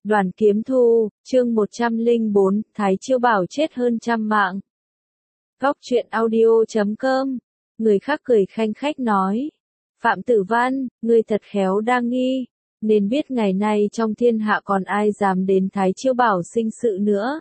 Đoàn Kiếm Thu, chương 104, Thái Chiêu Bảo chết hơn trăm mạng. Góc truyện audio.com, người khác cười khanh khách nói. Phạm Tử Văn, ngươi thật khéo đa nghi, nên biết ngày nay trong thiên hạ còn ai dám đến Thái Chiêu Bảo sinh sự nữa.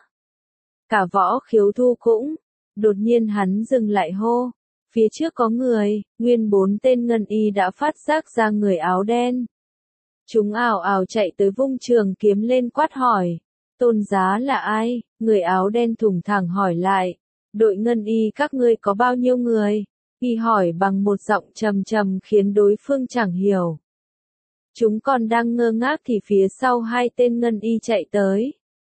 Cả Võ Khiếu Thu cũng, đột nhiên hắn dừng lại hô. Phía trước có người, nguyên 4 tên ngân y đã phát giác ra người áo đen. Chúng ào ào chạy tới vung trường kiếm lên quát hỏi. Tôn giá là ai? Người áo đen thủng thẳng hỏi lại. Đội ngân y các ngươi có bao nhiêu người? Y hỏi bằng một giọng trầm trầm khiến đối phương chẳng hiểu. Chúng còn đang ngơ ngác thì phía sau 2 tên ngân y chạy tới.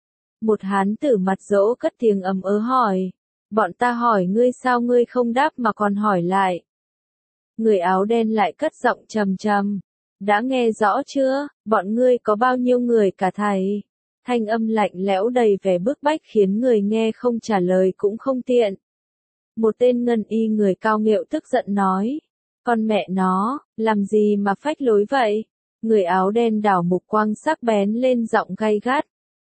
Một hán tử mặt dỗ cất tiếng ầm ớ hỏi. Bọn ta hỏi ngươi sao ngươi không đáp mà còn hỏi lại. Người áo đen lại cất giọng trầm trầm. Đã nghe rõ chưa, bọn ngươi có bao nhiêu người cả thầy? Thanh âm lạnh lẽo đầy vẻ bức bách khiến người nghe không trả lời cũng không tiện. Một tên ngân y người cao nghệu tức giận nói. Con mẹ nó, làm gì mà phách lối vậy? Người áo đen đảo mục quang sắc bén lên giọng gay gắt.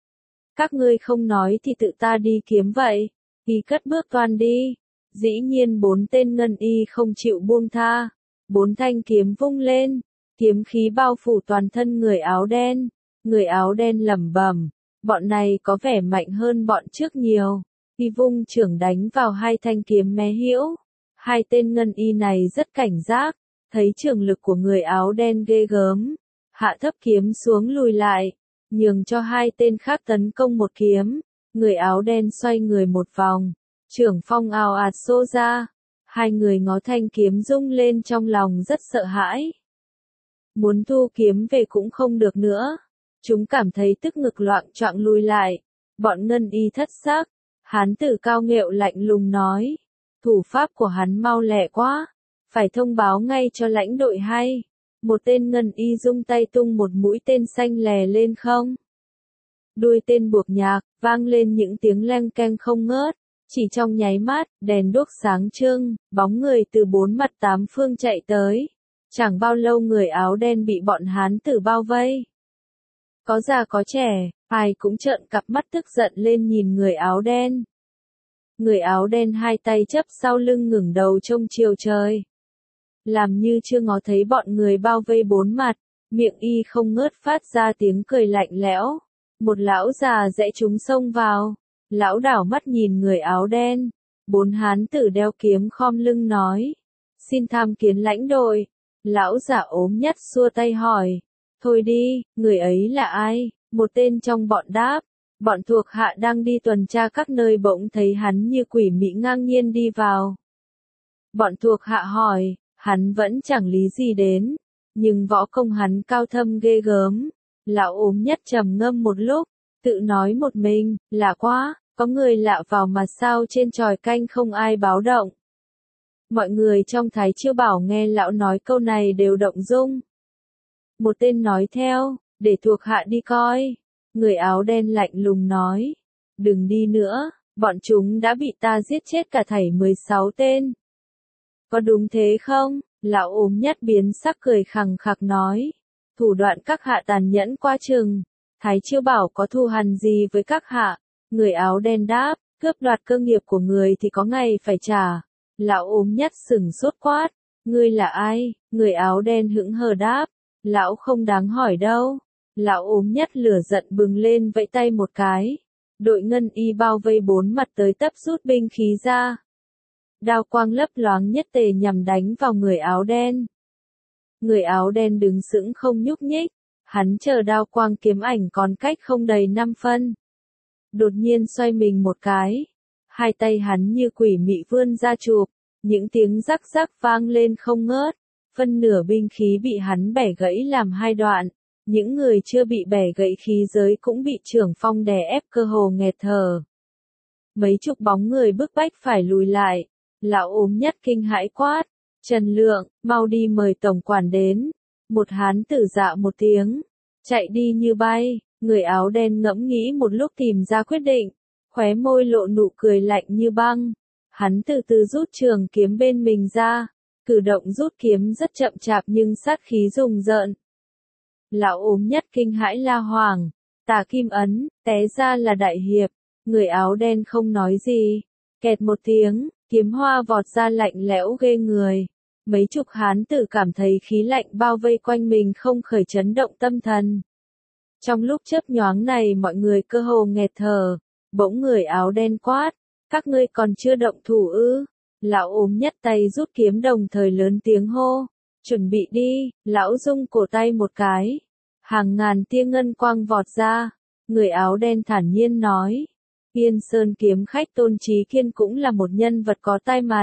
Các ngươi không nói thì tự ta đi kiếm vậy. Y cất bước toan đi. Dĩ nhiên 4 tên ngân y không chịu buông tha. 4 thanh kiếm vung lên. Kiếm khí bao phủ toàn thân người áo đen. Người áo đen lẩm bẩm, bọn này có vẻ mạnh hơn bọn trước nhiều. Y vung chưởng đánh vào 2 thanh kiếm mé hĩu. 2 tên ngân y này rất cảnh giác, thấy trường lực của người áo đen ghê gớm. Hạ thấp kiếm xuống lùi lại, nhường cho 2 tên khác tấn công một kiếm. Người áo đen xoay người một vòng, chưởng phong ào ạt xô ra. 2 người ngó thanh kiếm rung lên trong lòng rất sợ hãi. Muốn thu kiếm về cũng không được nữa. Chúng cảm thấy tức ngực loạng choạng lùi lại. Bọn ngân y thất sắc. Hán tử cao nghệu lạnh lùng nói. Thủ pháp của hắn mau lẹ quá. Phải thông báo ngay cho lãnh đội hay. Một tên ngân y rung tay tung một mũi tên xanh lè lên không. Đuôi tên buộc nhạc, vang lên những tiếng leng keng không ngớt. Chỉ trong nháy mắt, đèn đuốc sáng trưng, bóng người từ 4 mặt 8 phương chạy tới. Chẳng bao lâu người áo đen bị bọn hán tử bao vây. Có già có trẻ, ai cũng trợn cặp mắt tức giận lên nhìn người áo đen. Người áo đen 2 tay chấp sau lưng ngẩng đầu trông chiều trời. Làm như chưa ngó thấy bọn người bao vây 4 mặt, miệng y không ngớt phát ra tiếng cười lạnh lẽo. Một lão già rẽ trúng xông vào. Lão đảo mắt nhìn người áo đen. 4 hán tử đeo kiếm khom lưng nói. Xin tham kiến lãnh đội. Lão giả ốm nhất xua tay hỏi. Thôi đi, người ấy là ai? Một tên trong bọn đáp. Bọn thuộc hạ đang đi tuần tra các nơi bỗng thấy hắn như quỷ mị ngang nhiên đi vào. Bọn thuộc hạ hỏi, hắn vẫn chẳng lý gì đến. Nhưng võ công hắn cao thâm ghê gớm. Lão ốm nhất trầm ngâm một lúc, tự nói một mình, lạ quá, có người lạ vào mà sao trên chòi canh không ai báo động. Mọi người trong Thái Chiêu Bảo nghe lão nói câu này đều động dung. Một tên nói theo, để thuộc hạ đi coi. Người áo đen lạnh lùng nói. Đừng đi nữa, bọn chúng đã bị ta giết chết cả thảy 16 tên. Có đúng thế không? Lão ốm nhất biến sắc cười khằng khặc nói. Thủ đoạn các hạ tàn nhẫn quá chừng. Thái Chiêu Bảo có thù hằn gì với các hạ? Người áo đen đáp, cướp đoạt cơ nghiệp của người thì có ngày phải trả. Lão ốm nhất sừng sốt quát. Ngươi là ai? Người áo đen hững hờ đáp. Lão không đáng hỏi đâu. Lão ốm nhất lửa giận bừng lên vẫy tay một cái. Đội ngân y bao vây 4 mặt tới tấp rút binh khí ra. Đao quang lấp loáng nhất tề nhằm đánh vào người áo đen. Người áo đen đứng sững không nhúc nhích. Hắn chờ đao quang kiếm ảnh còn cách không đầy 5 phân. Đột nhiên xoay mình một cái. 2 tay hắn như quỷ mị vươn ra chụp. Những tiếng rắc rắc vang lên không ngớt. Phân nửa binh khí bị hắn bẻ gãy làm 2 đoạn. Những người chưa bị bẻ gãy khí giới cũng bị chưởng phong đè ép cơ hồ nghẹt thở. Mấy chục bóng người bức bách phải lùi lại. Lão ốm nhất kinh hãi quát. Trần Lượng, mau đi mời tổng quản đến. Một hán tử dạ một tiếng. Chạy đi như bay. Người áo đen ngẫm nghĩ một lúc tìm ra quyết định. Khóe môi lộ nụ cười lạnh như băng. Hắn từ từ rút trường kiếm bên mình ra. Cử động rút kiếm rất chậm chạp nhưng sát khí rùng rợn. Lão ốm nhất kinh hãi la hoảng. Tả Kim Ấn, té ra là đại hiệp, người áo đen không nói gì. Kẹt một tiếng, kiếm hoa vọt ra lạnh lẽo ghê người. Mấy chục hán tử cảm thấy khí lạnh bao vây quanh mình không khởi chấn động tâm thần. Trong lúc chớp nhoáng này mọi người cơ hồ nghẹt thở, bỗng người áo đen quát, các ngươi còn chưa động thủ ư? Lão ốm nhất tay rút kiếm đồng thời lớn tiếng hô, chuẩn bị đi, lão rung cổ tay một cái. Hàng ngàn tia ngân quang vọt ra, người áo đen thản nhiên nói, Yên Sơn kiếm khách Tôn Chí Kiên cũng là một nhân vật có tai mặt.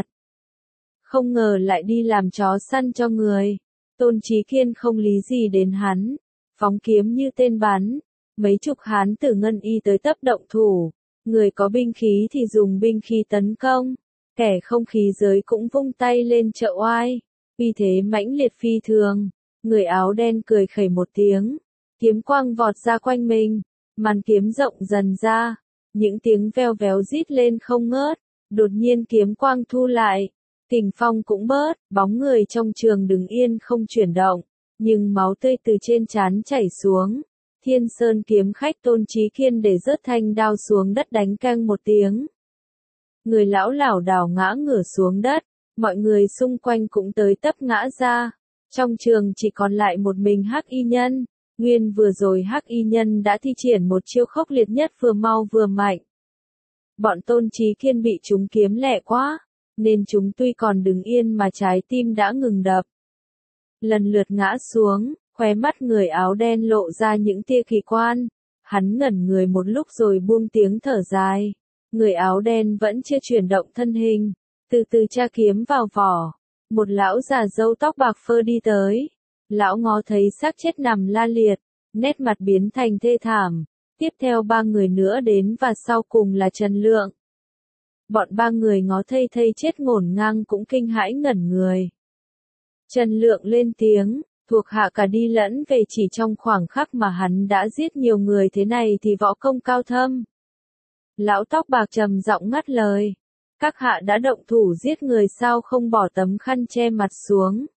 Không ngờ lại đi làm chó săn cho người. Tôn Chí Kiên không lý gì đến hắn, phóng kiếm như tên bắn, mấy chục hán tử ngân y tới tấp động thủ, người có binh khí thì dùng binh khí tấn công, kẻ không khí giới cũng vung tay lên trợ oai, vì thế mãnh liệt phi thường. Người áo đen cười khẩy một tiếng, kiếm quang vọt ra quanh mình, màn kiếm rộng dần ra, những tiếng veo véo rít lên không ngớt, đột nhiên kiếm quang thu lại, kình phong cũng bớt, bóng người trong trường đứng yên không chuyển động, nhưng máu tươi từ trên trán chảy xuống. Thiên Sơn kiếm khách Tôn Chí Kiên để rớt thanh đao xuống đất đánh cang một tiếng. Người lão lảo đảo ngã ngửa xuống đất, mọi người xung quanh cũng tới tấp ngã ra. Trong trường chỉ còn lại một mình Hắc Y Nhân. Nguyên vừa rồi Hắc Y Nhân đã thi triển một chiêu khốc liệt nhất vừa mau vừa mạnh. Bọn Tôn Chí Kiên bị chúng kiếm lẹ quá, nên chúng tuy còn đứng yên mà trái tim đã ngừng đập. Lần lượt ngã xuống, khóe mắt người áo đen lộ ra những tia kỳ quan. Hắn ngẩn người một lúc rồi buông tiếng thở dài. Người áo đen vẫn chưa chuyển động thân hình, từ từ tra kiếm vào vỏ. Một lão già râu tóc bạc phơ đi tới. Lão ngó thấy xác chết nằm la liệt, nét mặt biến thành thê thảm. Tiếp theo ba người nữa đến và sau cùng là Trần Lượng. Bọn ba người ngó thây thây chết ngổn ngang cũng kinh hãi ngẩn người. Trần Lượng lên tiếng, thuộc hạ cả đi lẫn về chỉ trong khoảng khắc mà hắn đã giết nhiều người thế này thì võ công cao thâm. Lão tóc bạc trầm giọng ngắt lời. Các hạ đã động thủ giết người sao không bỏ tấm khăn che mặt xuống?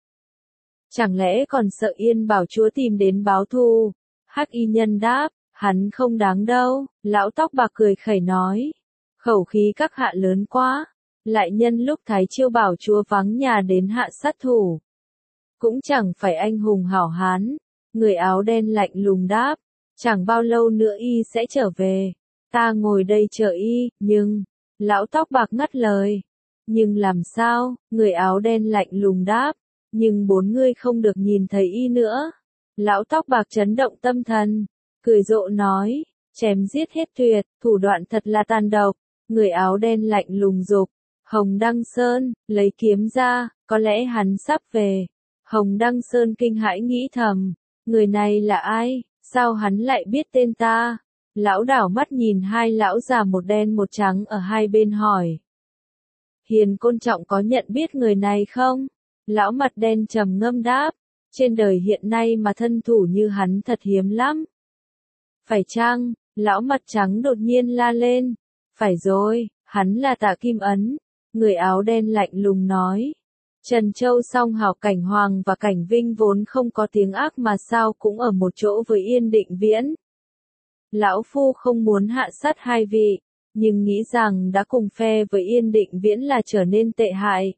Chẳng lẽ còn sợ Yên Bảo chúa tìm đến báo thù? Hắc Y Nhân đáp, hắn không đáng đâu. Lão tóc bạc cười khẩy nói. Khẩu khí các hạ lớn quá. Lại nhân lúc Thái Chiêu Bảo chúa vắng nhà đến hạ sát thủ. Cũng chẳng phải anh hùng hảo hán. Người áo đen lạnh lùng đáp. Chẳng bao lâu nữa y sẽ trở về. Ta ngồi đây chờ y, nhưng... Lão tóc bạc ngắt lời. Nhưng làm sao? Người áo đen lạnh lùng đáp. Nhưng bốn người không được nhìn thấy y nữa. Lão tóc bạc chấn động tâm thần. Cười rộ nói. Chém giết hết tuyệt, thủ đoạn thật là tàn độc. Người áo đen lạnh lùng dục. Hồng Đăng Sơn, lấy kiếm ra, có lẽ hắn sắp về. Hồng Đăng Sơn kinh hãi nghĩ thầm. Người này là ai? Sao hắn lại biết tên ta? Lão đảo mắt nhìn hai lão già một đen một trắng ở hai bên hỏi. Hiền Côn Trọng có nhận biết người này không? Lão mặt đen trầm ngâm đáp. Trên đời hiện nay mà thân thủ như hắn thật hiếm lắm. Phải chăng? Lão mặt trắng đột nhiên la lên. Phải rồi, hắn là Tả Kim Ấn. Người áo đen lạnh lùng nói. Trần Châu Song Hảo Cảnh Hoàng và Cảnh Vinh vốn không có tiếng ác mà sao cũng ở một chỗ với Yên Định Viễn. Lão Phu không muốn hạ sát hai vị, nhưng nghĩ rằng đã cùng phe với Yên Định Viễn là trở nên tệ hại.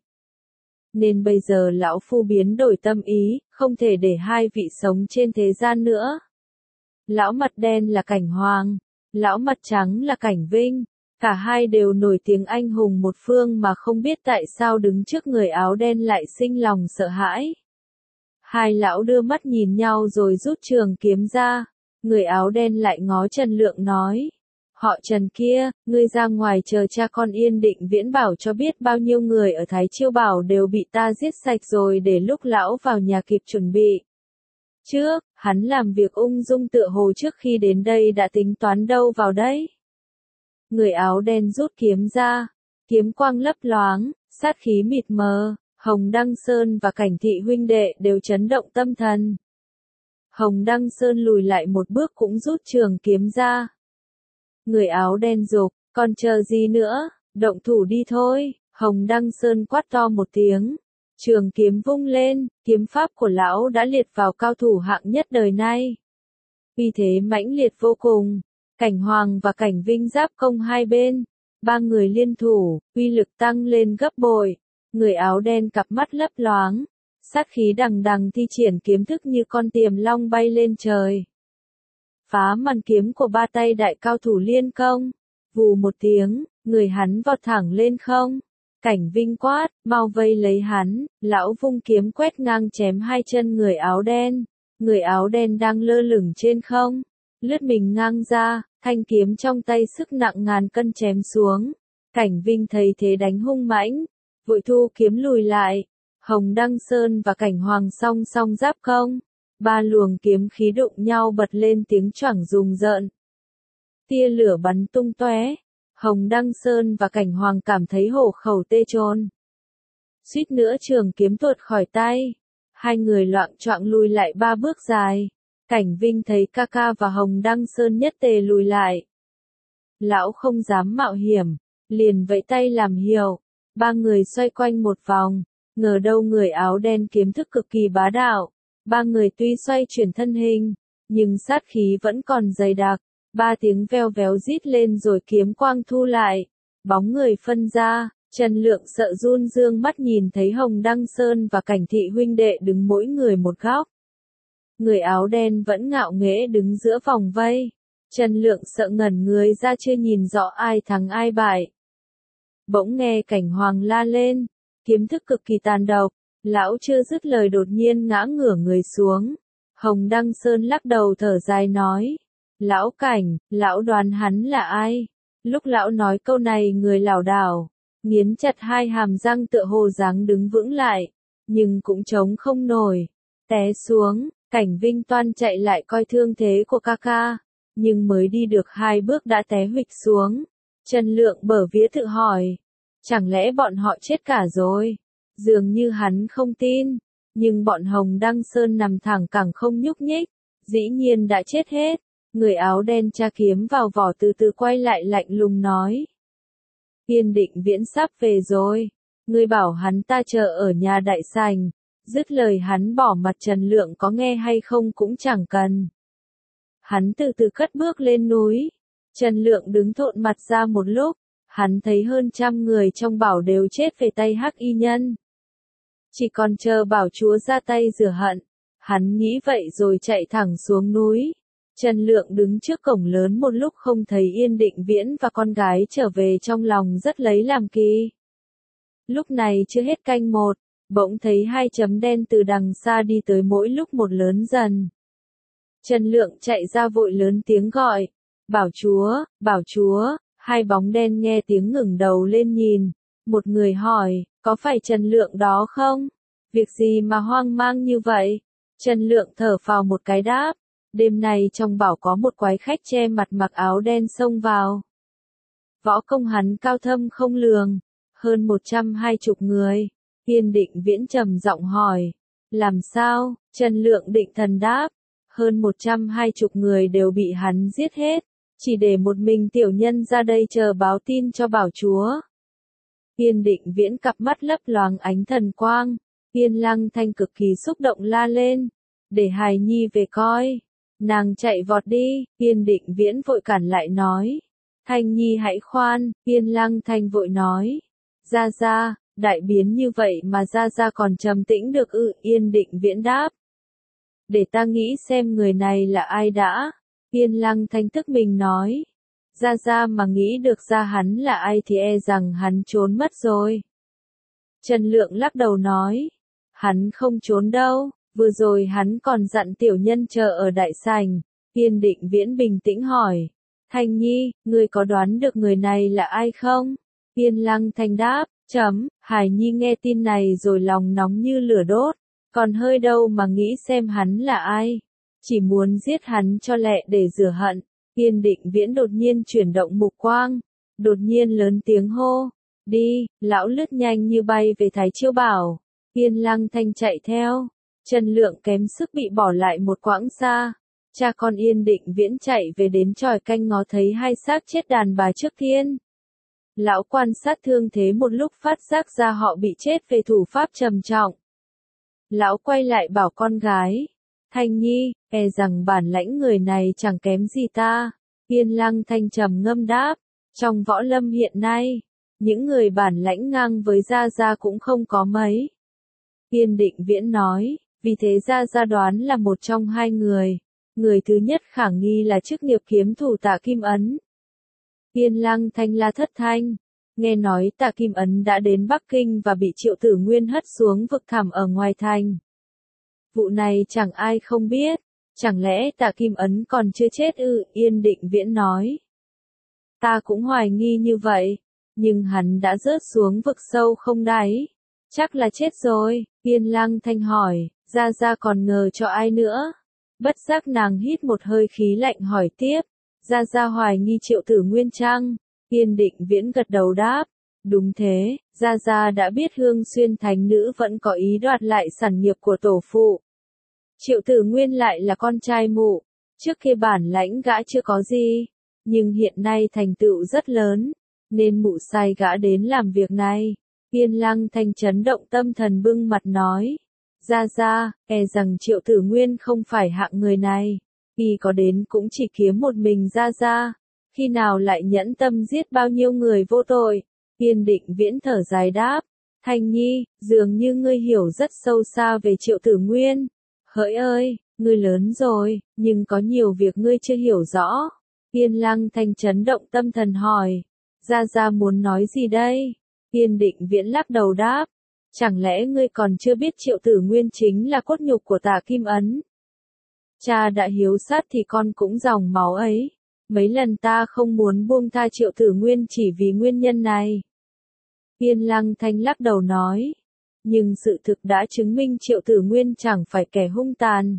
Nên bây giờ Lão Phu biến đổi tâm ý, không thể để hai vị sống trên thế gian nữa. Lão mặt đen là Cảnh Hoàng, lão mặt trắng là Cảnh Vinh, cả hai đều nổi tiếng anh hùng một phương mà không biết tại sao đứng trước người áo đen lại sinh lòng sợ hãi. Hai lão đưa mắt nhìn nhau rồi rút trường kiếm ra. Người áo đen lại ngó Trần Lượng nói. Họ Trần kia, ngươi ra ngoài chờ cha con Yên Định Viễn bảo cho biết bao nhiêu người ở Thái Chiêu Bảo đều bị ta giết sạch rồi để lúc lão vào nhà kịp chuẩn bị. Trước, hắn làm việc ung dung tựa hồ trước khi đến đây đã tính toán đâu vào đấy. Người áo đen rút kiếm ra, kiếm quang lấp loáng, sát khí mịt mờ, Hồng Đăng Sơn và Cảnh Thị huynh đệ đều chấn động tâm thần. Hồng Đăng Sơn lùi lại một bước cũng rút trường kiếm ra. Người áo đen dục, còn chờ gì nữa, động thủ đi thôi. Hồng Đăng Sơn quát to một tiếng. Trường kiếm vung lên, kiếm pháp của lão đã liệt vào cao thủ hạng nhất đời nay. uy thế mãnh liệt vô cùng. Cảnh Hoàng và Cảnh Vinh giáp công hai bên, ba người liên thủ, uy lực tăng lên gấp bội. Người áo đen cặp mắt lấp loáng, sát khí đằng đằng thi triển kiếm thức như con tiềm long bay lên trời. Phá màn kiếm của ba tay đại cao thủ liên công, vù một tiếng, người hắn vọt thẳng lên không. Cảnh Vinh quát, mau vây lấy hắn, lão vung kiếm quét ngang chém hai chân người áo đen. Người áo đen đang lơ lửng trên không, lướt mình ngang ra, thanh kiếm trong tay sức nặng ngàn cân chém xuống. Cảnh Vinh thấy thế đánh hung mãnh, vội thu kiếm lùi lại. Hồng Đăng Sơn và Cảnh Hoàng song song giáp công, ba luồng kiếm khí đụng nhau bật lên tiếng choảng rùng rợn. Tia lửa bắn tung tóe, Hồng Đăng Sơn và Cảnh Hoàng cảm thấy hổ khẩu tê chôn. Suýt nữa trường kiếm tuột khỏi tay, hai người loạng choạng lùi lại ba bước dài. Cảnh Vinh thấy ca ca và Hồng Đăng Sơn nhất tề lùi lại. Lão không dám mạo hiểm, liền vẫy tay làm hiệu, ba người xoay quanh một vòng, ngờ đâu người áo đen kiếm thức cực kỳ bá đạo. Ba người tuy xoay chuyển thân hình, nhưng sát khí vẫn còn dày đặc. Ba tiếng veo véo rít lên rồi kiếm quang thu lại, bóng người phân ra. Trần Lượng sợ run dương mắt nhìn thấy Hồng Đăng Sơn và Cảnh Thị huynh đệ đứng mỗi người một góc. Người áo đen vẫn ngạo nghễ đứng giữa vòng vây. Trần Lượng sợ ngẩn người ra chưa nhìn rõ ai thắng ai bại. Bỗng nghe Cảnh Hoàng la lên, kiếm thức cực kỳ tàn độc. Lão chưa dứt lời đột nhiên ngã ngửa người xuống. Hồng Đăng Sơn lắc đầu thở dài nói, lão Cảnh, lão đoán hắn là ai? Lúc lão nói câu này người lảo đảo, nghiến chặt hai hàm răng tựa hồ dáng đứng vững lại, nhưng cũng chống không nổi, té xuống. Cảnh Vinh toan chạy lại coi thương thế của ca ca, nhưng mới đi được hai bước đã té huỵch xuống. Trần Lượng bở vía tự hỏi, chẳng lẽ bọn họ chết cả rồi? Dường như hắn không tin, nhưng bọn Hồng Đăng Sơn nằm thẳng cẳng không nhúc nhích, dĩ nhiên đã chết hết. Người áo đen tra kiếm vào vỏ từ từ quay lại lạnh lùng nói, Yên Định Viễn sắp về rồi, ngươi bảo hắn ta chờ ở nhà đại sảnh. Dứt lời hắn bỏ mặt. Trần Lượng có nghe hay không cũng chẳng cần. Hắn từ từ cất bước lên núi. Trần Lượng đứng thộn mặt ra một lúc, hắn thấy hơn 100 người trong bảo đều chết về tay Hắc Y Nhân. Chỉ còn chờ bảo chúa ra tay rửa hận. Hắn nghĩ vậy rồi chạy thẳng xuống núi. Trần Lượng đứng trước cổng lớn một lúc không thấy Yên Định Viễn và con gái trở về, trong lòng rất lấy làm kỳ. Lúc này chưa hết canh một, bỗng thấy hai chấm đen từ đằng xa đi tới, mỗi lúc một lớn dần. Trần Lượng chạy ra vội lớn tiếng gọi, bảo chúa, hai bóng đen nghe tiếng ngẩng đầu lên nhìn. Một người hỏi, có phải Trần Lượng đó không? Việc gì mà hoang mang như vậy? Trần Lượng thở phào một cái đáp, đêm nay trong bảo có một quái khách che mặt mặc áo đen xông vào. Võ công hắn cao thâm không lường, hơn 120 người. Yên Định Viễn trầm giọng hỏi, làm sao? Trần Lượng định thần đáp, hơn 120 người đều bị hắn giết hết, chỉ để một mình tiểu nhân ra đây chờ báo tin cho bảo chúa. Yên Định Viễn cặp mắt lấp loáng ánh thần quang. Yên Lăng Thanh cực kỳ xúc động la lên, để hài nhi về coi. Nàng chạy vọt đi, Yên Định Viễn vội cản lại nói, Thanh nhi hãy khoan. Yên Lăng Thanh vội nói, ra, đại biến như vậy mà ra còn trầm tĩnh được ư? Yên Định Viễn đáp, để ta nghĩ xem người này là ai đã. Yên Lăng Thanh tức mình nói, ra mà nghĩ được ra hắn là ai thì e rằng hắn trốn mất rồi. Trần Lượng lắc đầu nói, hắn không trốn đâu, vừa rồi hắn còn dặn tiểu nhân chờ ở đại sảnh. Yên Định Viễn bình tĩnh hỏi, Thanh nhi, ngươi có đoán được người này là ai không? Yên Lăng Thanh đáp, Hải nhi nghe tin này rồi lòng nóng như lửa đốt, còn hơi đâu mà nghĩ xem hắn là ai. Chỉ muốn giết hắn cho lẹ để rửa hận. Yên Định Viễn đột nhiên chuyển động mục quang, đột nhiên lớn tiếng hô, đi. Lão lướt nhanh như bay về Thái Chiêu Bảo. Yên Lăng Thanh chạy theo. Trần Lượng kém sức bị bỏ lại một quãng xa. Cha con Yên Định Viễn chạy về đến chòi canh ngó thấy hai xác chết đàn bà trước thiên. Lão quan sát thương thế một lúc phát giác ra họ bị chết về thủ pháp trầm trọng. Lão quay lại bảo con gái, Thanh Nhi, e rằng bản lãnh người này chẳng kém gì ta. Yên Lăng Thanh trầm ngâm đáp, trong võ lâm hiện nay, những người bản lãnh ngang với Gia Gia cũng không có mấy. Yên Định Viễn nói, vì thế Gia Gia đoán là một trong hai người. Người thứ nhất khả nghi là chức nghiệp kiếm thủ Tạ Kim Ấn. Yên Lăng Thanh la thất thanh, nghe nói Tạ Kim Ấn đã đến Bắc Kinh và bị Triệu Tử Nguyên hất xuống vực thẳm ở ngoài thành. Vụ này chẳng ai không biết, chẳng lẽ Tạ Kim Ấn còn chưa chết ư? Yên Định Viễn nói. Ta cũng hoài nghi như vậy, nhưng hắn đã rớt xuống vực sâu không đáy. Chắc là chết rồi. Yên Lăng Thanh hỏi, Gia Gia còn ngờ cho ai nữa? Bất giác nàng hít một hơi khí lạnh hỏi tiếp, Gia Gia hoài nghi Triệu Tử Nguyên chăng? Yên Định Viễn gật đầu đáp, đúng thế, Gia Gia đã biết Hương Xuyên Thánh Nữ vẫn có ý đoạt lại sản nghiệp của tổ phụ. Triệu Tử Nguyên lại là con trai mụ, trước kia bản lãnh gã chưa có gì, nhưng hiện nay thành tựu rất lớn, nên mụ sai gã đến làm việc này. Yên Lăng Thanh chấn động tâm thần bưng mặt nói, Gia Gia, e rằng Triệu Tử Nguyên không phải hạng người này, y có đến cũng chỉ kiếm một mình Gia Gia, khi nào lại nhẫn tâm giết bao nhiêu người vô tội. Yên Định Viễn thở dài đáp, Thanh Nhi, dường như ngươi hiểu rất sâu xa về Triệu Tử Nguyên. Hỡi ơi, ngươi lớn rồi, nhưng có nhiều việc ngươi chưa hiểu rõ. Yên Lăng Thanh chấn động tâm thần hỏi, Gia Gia muốn nói gì đây? Yên Định Viễn lắc đầu đáp, chẳng lẽ ngươi còn chưa biết Triệu Tử Nguyên chính là cốt nhục của Tạ Kim Ấn? Cha đã hiếu sát thì con cũng dòng máu ấy. Mấy lần ta không muốn buông tha Triệu Tử Nguyên chỉ vì nguyên nhân này. Yên Lăng Thanh lắc đầu nói, nhưng sự thực đã chứng minh Triệu Tử Nguyên chẳng phải kẻ hung tàn.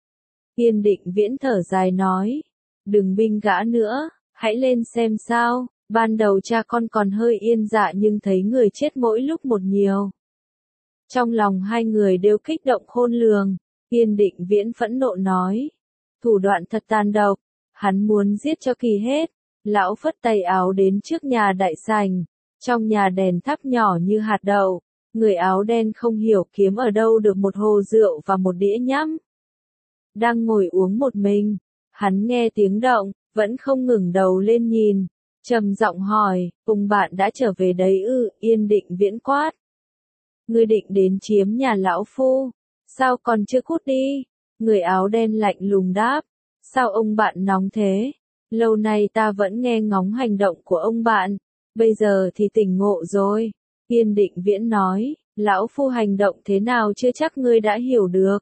Yên Định Viễn thở dài nói, đừng binh gã nữa, hãy lên xem sao. Ban đầu cha con còn hơi yên dạ nhưng thấy người chết mỗi lúc một nhiều. Trong lòng hai người đều kích động khôn lường. Yên Định Viễn phẫn nộ nói, thủ đoạn thật tàn độc, hắn muốn giết cho kỳ hết. Lão phất tay áo đến trước nhà đại sảnh, trong nhà đèn thắp nhỏ như hạt đậu, người áo đen không hiểu kiếm ở đâu được một hồ rượu và một đĩa nhắm. Đang ngồi uống một mình, hắn nghe tiếng động, vẫn không ngẩng đầu lên nhìn, trầm giọng hỏi, cùng bạn đã trở về đấy ư? Yên Định Viễn quát, ngươi định đến chiếm nhà lão phu, sao còn chưa cút đi? Người áo đen lạnh lùng đáp, sao ông bạn nóng thế? Lâu nay ta vẫn nghe ngóng hành động của ông bạn, bây giờ thì tỉnh ngộ rồi. Yên Định Viễn nói, lão phu hành động thế nào chưa chắc ngươi đã hiểu được.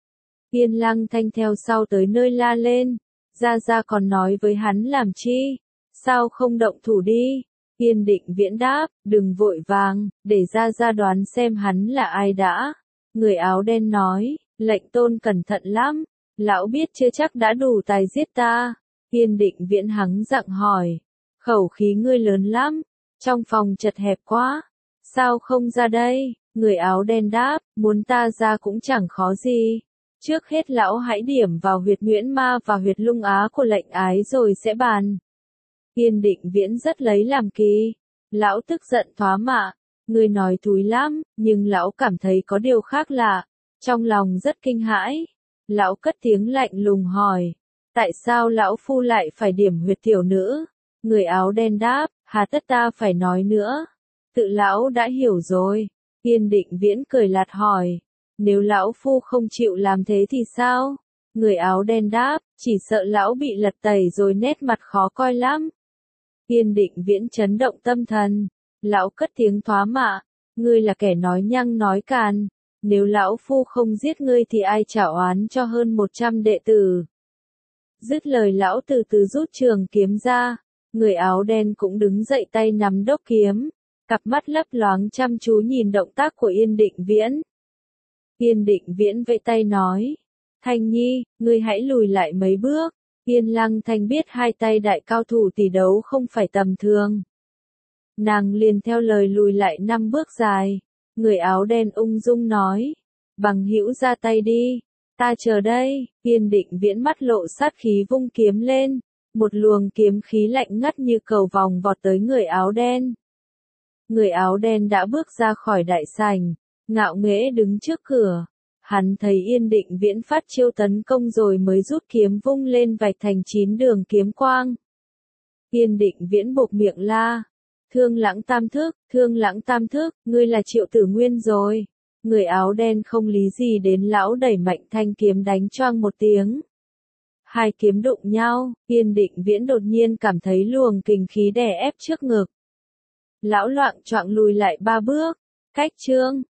Yên Lăng Thanh theo sau tới nơi la lên, Gia Gia còn nói với hắn làm chi? Sao không động thủ đi? Yên Định Viễn đáp, đừng vội vàng, để Gia Gia đoán xem hắn là ai đã. Người áo đen nói, lệnh tôn cẩn thận lắm, lão biết chưa chắc đã đủ tài giết ta. Yên Định Viễn hắng giọng hỏi, khẩu khí ngươi lớn lắm, trong phòng chật hẹp quá, sao không ra đây? Người áo đen đáp, muốn ta ra cũng chẳng khó gì. Trước hết lão hãy điểm vào huyệt Nguyễn Ma và huyệt Lung Á của lệnh ái rồi sẽ bàn. Yên Định Viễn rất lấy làm kỳ. Lão tức giận thoá mạ, người nói thúi lắm, nhưng lão cảm thấy có điều khác lạ, trong lòng rất kinh hãi. Lão cất tiếng lạnh lùng hỏi, tại sao lão phu lại phải điểm huyệt tiểu nữ? Người áo đen đáp, hà tất ta phải nói nữa, tự lão đã hiểu rồi. Yên Định Viễn cười lạt hỏi, nếu lão phu không chịu làm thế thì sao? Người áo đen đáp, chỉ sợ lão bị lật tẩy rồi nét mặt khó coi lắm. Yên Định Viễn chấn động tâm thần, lão cất tiếng thoá mạ, ngươi là kẻ nói nhăng nói càn, nếu lão phu không giết ngươi thì ai trả oán cho hơn 100 đệ tử. Dứt lời lão từ từ rút trường kiếm ra, người áo đen cũng đứng dậy tay nắm đốc kiếm, cặp mắt lấp loáng chăm chú nhìn động tác của Yên Định Viễn. Yên Định Viễn vẫy tay nói, Thanh Nhi, ngươi hãy lùi lại mấy bước. Yên Lăng Thanh biết hai tay đại cao thủ tỷ đấu không phải tầm thường. Nàng liền theo lời lùi lại 5 bước dài. Người áo đen ung dung nói, bằng hữu ra tay đi, ta chờ đây. Yên Định Viễn mắt lộ sát khí vung kiếm lên, một luồng kiếm khí lạnh ngắt như cầu vòng vọt tới người áo đen. Người áo đen đã bước ra khỏi đại sảnh, ngạo nghễ đứng trước cửa, Hắn thấy Yên Định Viễn phát chiêu tấn công rồi mới rút kiếm vung lên vạch thành 9 đường kiếm quang. Yên Định Viễn buộc miệng la. Thương Lãng Tam Thức, ngươi là Triệu Tử Nguyên rồi. Người áo đen không lý gì đến lão đẩy mạnh thanh kiếm đánh choang một tiếng. Hai kiếm đụng nhau, Yên Định Viễn đột nhiên cảm thấy luồng kình khí đè ép trước ngực. Lão loạng choạng lùi lại 3 bước. Cách chương